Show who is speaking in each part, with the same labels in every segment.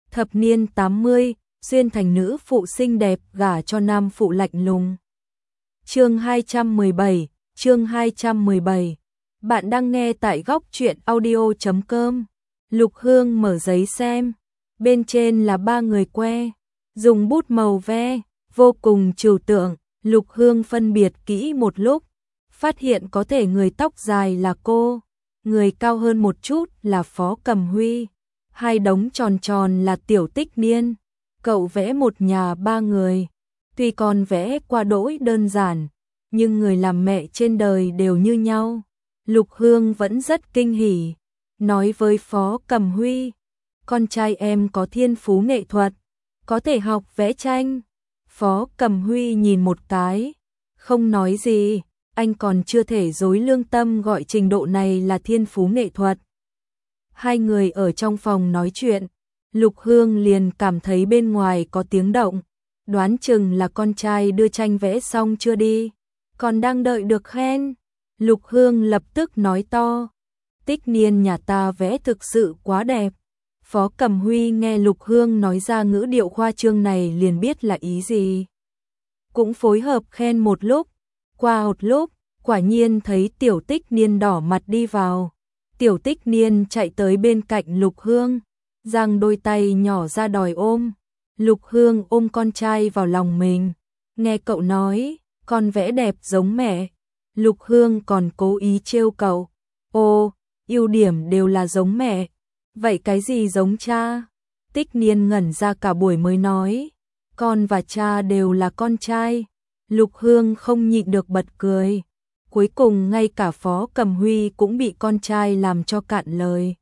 Speaker 1: Thập niên 80, xuyên thành nữ phụ xinh đẹp gả cho nam phụ lạnh lùng. Chương 217, chương 217. Bạn đang nghe tại góc truyện audio.com. Lục Hương mở giấy xem, bên trên là 3 người que, dùng bút màu ve, vô cùng trừu tượng. Lục Hương phân biệt kỹ một lúc, phát hiện có thể người tóc dài là cô, người cao hơn một chút là Phó Cẩm Huy, hai đống tròn tròn là Tiểu Tích Niên. Cậu vẽ một nhà 3 người, tuy còn vẽ qua đỗi đơn giản, nhưng người làm mẹ trên đời đều như nhau. Lục Hương vẫn rất kinh hỉ, nói với Phó Cẩm Huy, con trai em có thiên phú nghệ thuật, có thể học vẽ tranh. Phó Cẩm Huy nhìn một cái, không nói gì, anh còn chưa thể dối lương tâm gọi trình độ này là thiên phú nghệ thuật. Hai người ở trong phòng nói chuyện, Lục Hương liền cảm thấy bên ngoài có tiếng động, đoán chừng là con trai đưa tranh vẽ xong chưa đi, còn đang đợi được khen. Lục Hương lập tức nói to, Tích Niên nhà ta vẽ thực sự quá đẹp. Phó Cẩm Huy nghe Lục Hương nói ra ngữ điệu khoa trương này liền biết là ý gì. Cũng phối hợp khen một lúc, qua một lúc, quả nhiên thấy Tiểu Tích Niên đỏ mặt đi vào. Tiểu Tích Niên chạy tới bên cạnh Lục Hương, giang đôi tay nhỏ ra đòi ôm. Lục Hương ôm con trai vào lòng mình, nghe cậu nói, con vẽ đẹp giống mẹ. Lục Hương còn cố ý trêu cậu, ô, ưu điểm đều là giống mẹ, vậy cái gì giống cha? Tích Niên ngẩn ra cả buổi mới nói, con và cha đều là con trai. Lục Hương không nhịn được bật cười. Cuối cùng ngay cả Phó Cẩm Huy cũng bị con trai làm cho cạn lời.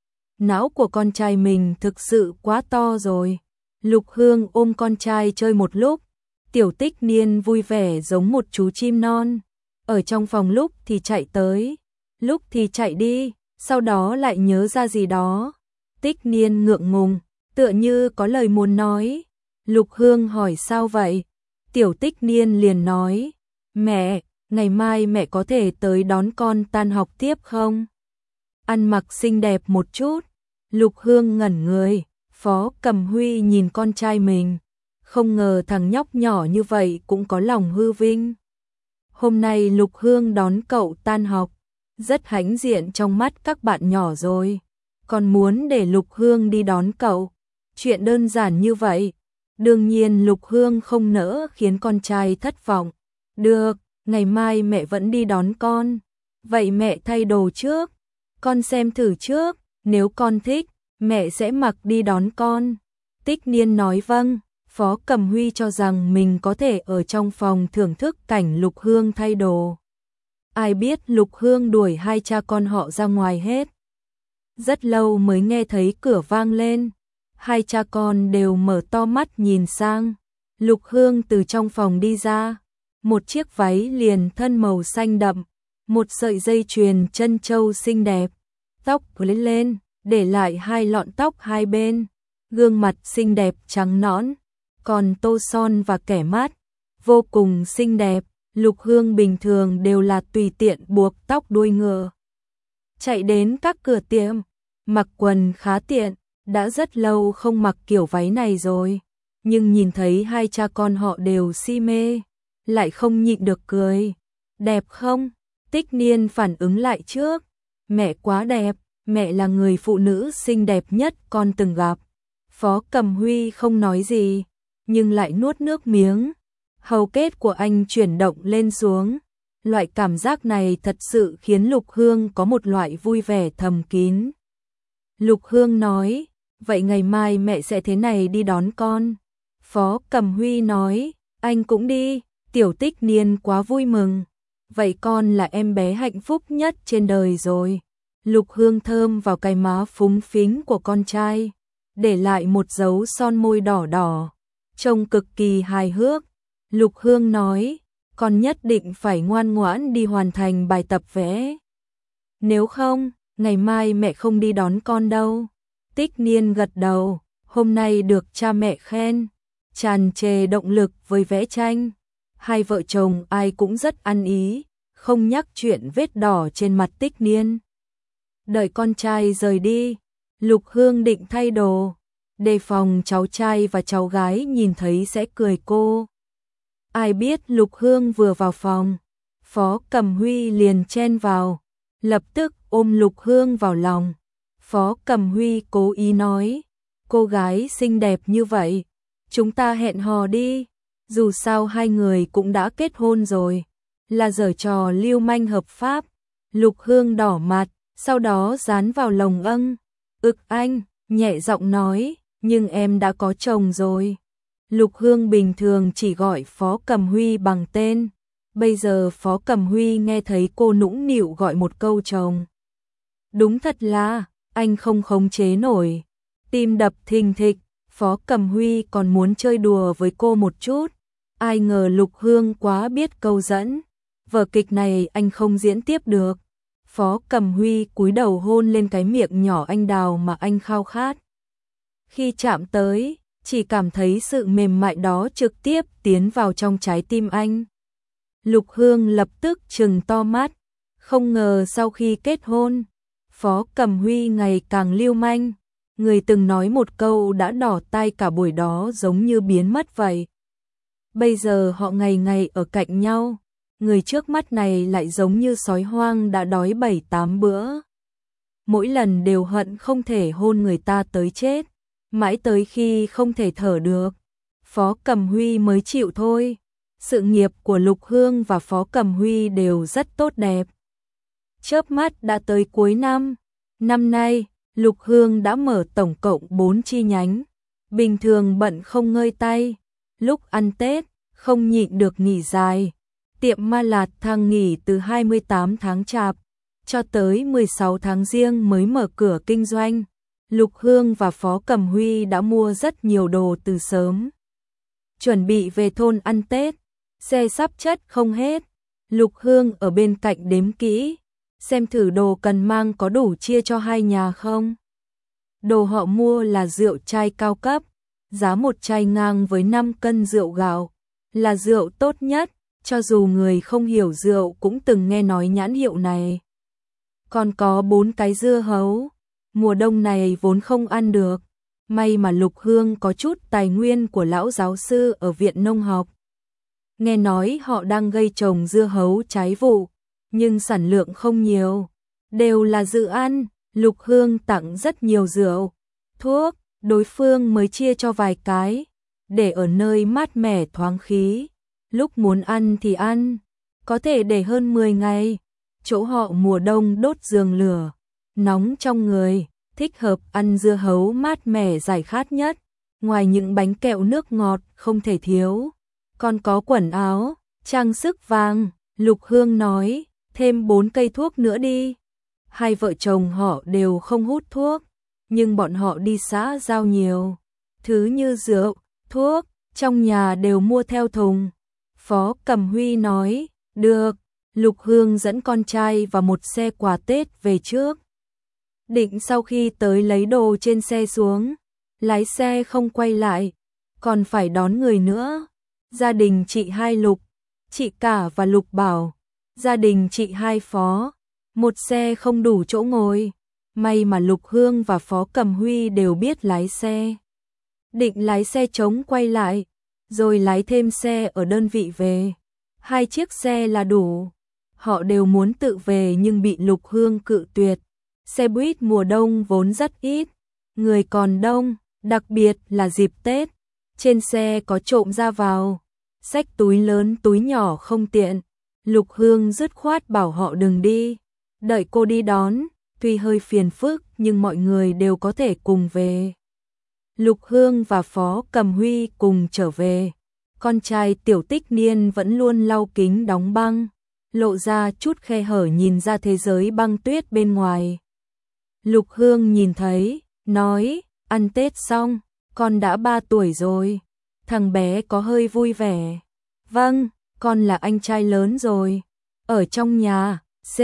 Speaker 1: Não của con trai mình thực sự quá to rồi. Lục Hương ôm con trai chơi một lúc, Tiểu Tích Niên vui vẻ giống một chú chim non. Ở trong phòng lúc thì chạy tới, lúc thì chạy đi, sau đó lại nhớ ra gì đó. Tích Niên ngượng ngùng, tựa như có lời muốn nói. Lục Hương hỏi sao vậy? Tiểu Tích Niên liền nói, mẹ, ngày mai mẹ có thể tới đón con tan học tiếp không? Ăn mặc xinh đẹp một chút. Lục Hương ngẩn người, Phó Cẩm Huy nhìn con trai mình, không ngờ thằng nhóc nhỏ như vậy cũng có lòng hư vinh. Hôm nay Lục Hương đón cậu tan học, rất hãnh diện trong mắt các bạn nhỏ rồi, còn muốn để Lục Hương đi đón cậu. Chuyện đơn giản như vậy, đương nhiên Lục Hương không nỡ khiến con trai thất vọng. Được, ngày mai mẹ vẫn đi đón con. Vậy mẹ thay đồ trước, con xem thử trước, nếu con thích, mẹ sẽ mặc đi đón con. Tích Niên nói vâng. Phó Cẩm Huy cho rằng mình có thể ở trong phòng thưởng thức cảnh Lục Hương thay đồ. Ai biết Lục Hương đuổi hai cha con họ ra ngoài hết. Rất lâu mới nghe thấy cửa vang lên. Hai cha con đều mở to mắt nhìn sang. Lục Hương từ trong phòng đi ra. Một chiếc váy liền thân màu xanh đậm, một sợi dây chuyền chân châu xinh đẹp, tóc lên lên, để lại hai lọn tóc hai bên, gương mặt xinh đẹp trắng nõn, còn tô son và kẻ mát, vô cùng xinh đẹp. Lục Hương bình thường đều là tùy tiện buộc tóc đuôi ngựa, chạy đến các cửa tiệm, mặc quần khá tiện, đã rất lâu không mặc kiểu váy này rồi, nhưng nhìn thấy hai cha con họ đều si mê, lại không nhịn được cười. Đẹp không? Tích Niên phản ứng lại trước, mẹ quá đẹp, mẹ là người phụ nữ xinh đẹp nhất con từng gặp. Phó Cẩm Huy không nói gì, nhưng lại nuốt nước miếng. Hầu kết của anh chuyển động lên xuống. Loại cảm giác này thật sự khiến Lục Hương có một loại vui vẻ thầm kín. Lục Hương nói, vậy ngày mai mẹ sẽ thế này đi đón con. Phó Cẩm Huy nói, anh cũng đi. Tiểu Tích Niên quá vui mừng. Vậy con là em bé hạnh phúc nhất trên đời rồi. Lục Hương thơm vào cái má phúng phính của con trai, để lại một dấu son môi đỏ đỏ, trông cực kỳ hài hước. Lục Hương nói, con nhất định phải ngoan ngoãn đi hoàn thành bài tập vẽ. Nếu không, ngày mai mẹ không đi đón con đâu. Tích Niên gật đầu, hôm nay được cha mẹ khen, tràn trề động lực với vẽ tranh. Hai vợ chồng ai cũng rất ăn ý, không nhắc chuyện vết đỏ trên mặt Tích Niên. Đợi con trai rời đi, Lục Hương định thay đồ, đề phòng cháu trai và cháu gái nhìn thấy sẽ cười cô. Ai biết Lục Hương vừa vào phòng, Phó Cẩm Huy liền chen vào, lập tức ôm Lục Hương vào lòng. Phó Cẩm Huy cố ý nói, cô gái xinh đẹp như vậy, chúng ta hẹn hò đi, dù sao hai người cũng đã kết hôn rồi, là giở trò lưu manh hợp pháp. Lục Hương đỏ mặt, sau đó dán vào lồng anh, nhẹ giọng nói, nhưng em đã có chồng rồi. Lục Hương bình thường chỉ gọi Phó Cẩm Huy bằng tên, bây giờ Phó Cẩm Huy nghe thấy cô nũng nịu gọi một câu chồng. Đúng thật là, anh không khống chế nổi, tim đập thình thịch, Phó Cẩm Huy còn muốn chơi đùa với cô một chút, ai ngờ Lục Hương quá biết câu dẫn, vở kịch này anh không diễn tiếp được. Phó Cẩm Huy cúi đầu hôn lên cái miệng nhỏ anh đào mà anh khao khát. Khi chạm tới, chỉ cảm thấy sự mềm mại đó trực tiếp tiến vào trong trái tim anh. Lục Hương lập tức trừng to mắt, không ngờ sau khi kết hôn, Phó Cẩm Huy ngày càng lưu manh, người từng nói một câu đã đỏ tai cả buổi đó giống như biến mất vậy. Bây giờ họ ngày ngày ở cạnh nhau, người trước mắt này lại giống như sói hoang đã đói 7-8 bữa. Mỗi lần đều hận không thể hôn người ta tới chết, mãi tới khi không thể thở được, Phó Cẩm Huy mới chịu thôi. Sự nghiệp của Lục Hương và Phó Cẩm Huy đều rất tốt đẹp. Chớp mắt đã tới cuối năm. Năm nay, Lục Hương đã mở tổng cộng 4 chi nhánh. Bình thường bận không ngơi tay. Lúc ăn Tết, không nhịn được nghỉ dài. Tiệm Ma Lạt Thang nghỉ từ 28 tháng Chạp, cho tới 16 tháng Giêng mới mở cửa kinh doanh. Lục Hương và Phó Cẩm Huy đã mua rất nhiều đồ từ sớm. Chuẩn bị về thôn ăn Tết. Xe sắp chất không hết, Lục Hương ở bên cạnh đếm kỹ, xem thử đồ cần mang có đủ chia cho hai nhà không. Đồ họ mua là rượu chai cao cấp, giá một chai ngang với 5 cân rượu gạo, là rượu tốt nhất, cho dù người không hiểu rượu cũng từng nghe nói nhãn hiệu này. Còn có 4 cái dưa hấu, mùa đông này vốn không ăn được, may mà Lục Hương có chút tài nguyên của lão giáo sư ở viện nông học. Nghe nói họ đang gây trồng dưa hấu trái vụ, nhưng sản lượng không nhiều, đều là dự ăn. Lục Hương tặng rất nhiều rượu, thuốc, đối phương mới chia cho vài cái, để ở nơi mát mẻ thoáng khí, lúc muốn ăn thì ăn, có thể để hơn 10 ngày. Chỗ họ mùa đông đốt giường lửa, nóng trong người, thích hợp ăn dưa hấu mát mẻ giải khát nhất, ngoài những bánh kẹo nước ngọt không thể thiếu. Còn có quần áo, trang sức vàng, Lục Hương nói, thêm 4 cây thuốc nữa đi. Hai vợ chồng họ đều không hút thuốc, nhưng bọn họ đi xã giao nhiều. Thứ như rượu, thuốc, trong nhà đều mua theo thùng. Phó Cẩm Huy nói, được, Lục Hương dẫn con trai và một xe quà Tết về trước. Định sau khi tới lấy đồ trên xe xuống, lái xe không quay lại, còn phải đón người nữa. Gia đình chị hai Lục, chị cả và Lục Bảo, gia đình chị hai Phó, một xe không đủ chỗ ngồi. May mà Lục Hương và Phó Cẩm Huy đều biết lái xe. Định lái xe trống quay lại, rồi lái thêm xe ở đơn vị về. 2 chiếc xe là đủ. Họ đều muốn tự về nhưng bị Lục Hương cự tuyệt. Xe buýt mùa đông vốn rất ít, người còn đông, đặc biệt là dịp Tết. Trên xe có trộm ra vào, xách túi lớn túi nhỏ không tiện. Lục Hương dứt khoát bảo họ đừng đi, đợi cô đi đón, tuy hơi phiền phức nhưng mọi người đều có thể cùng về. Lục Hương và Phó Cẩm Huy cùng trở về, con trai Tiểu Tích Niên vẫn luôn lau kính đóng băng, lộ ra chút khe hở nhìn ra thế giới băng tuyết bên ngoài. Lục Hương nhìn thấy, nói, ăn Tết xong, con đã 3 tuổi rồi. Thằng bé có hơi vui vẻ. Vâng, con là anh trai lớn rồi. Ở trong nhà,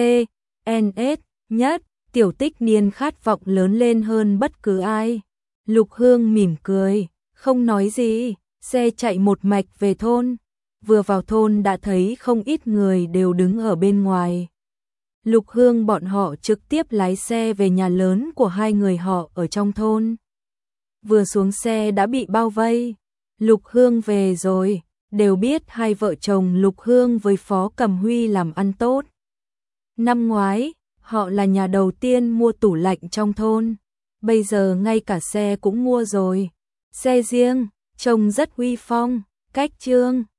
Speaker 1: CNS nhất, Tiểu Tích Niên khát vọng lớn lên hơn bất cứ ai. Lục Hương mỉm cười, không nói gì, xe chạy một mạch về thôn. Vừa vào thôn đã thấy không ít người đều đứng ở bên ngoài. Lục Hương bọn họ trực tiếp lái xe về nhà lớn của hai người họ ở trong thôn. vừa xuống xe đã bị bao vây. Lục Hương về rồi, đều biết hai vợ chồng Lục Hương với Phó Cẩm Huy làm ăn tốt. Năm ngoái, họ là nhà đầu tiên mua tủ lạnh trong thôn, bây giờ ngay cả xe cũng mua rồi. Xe riêng, trông rất uy phong, cách trương.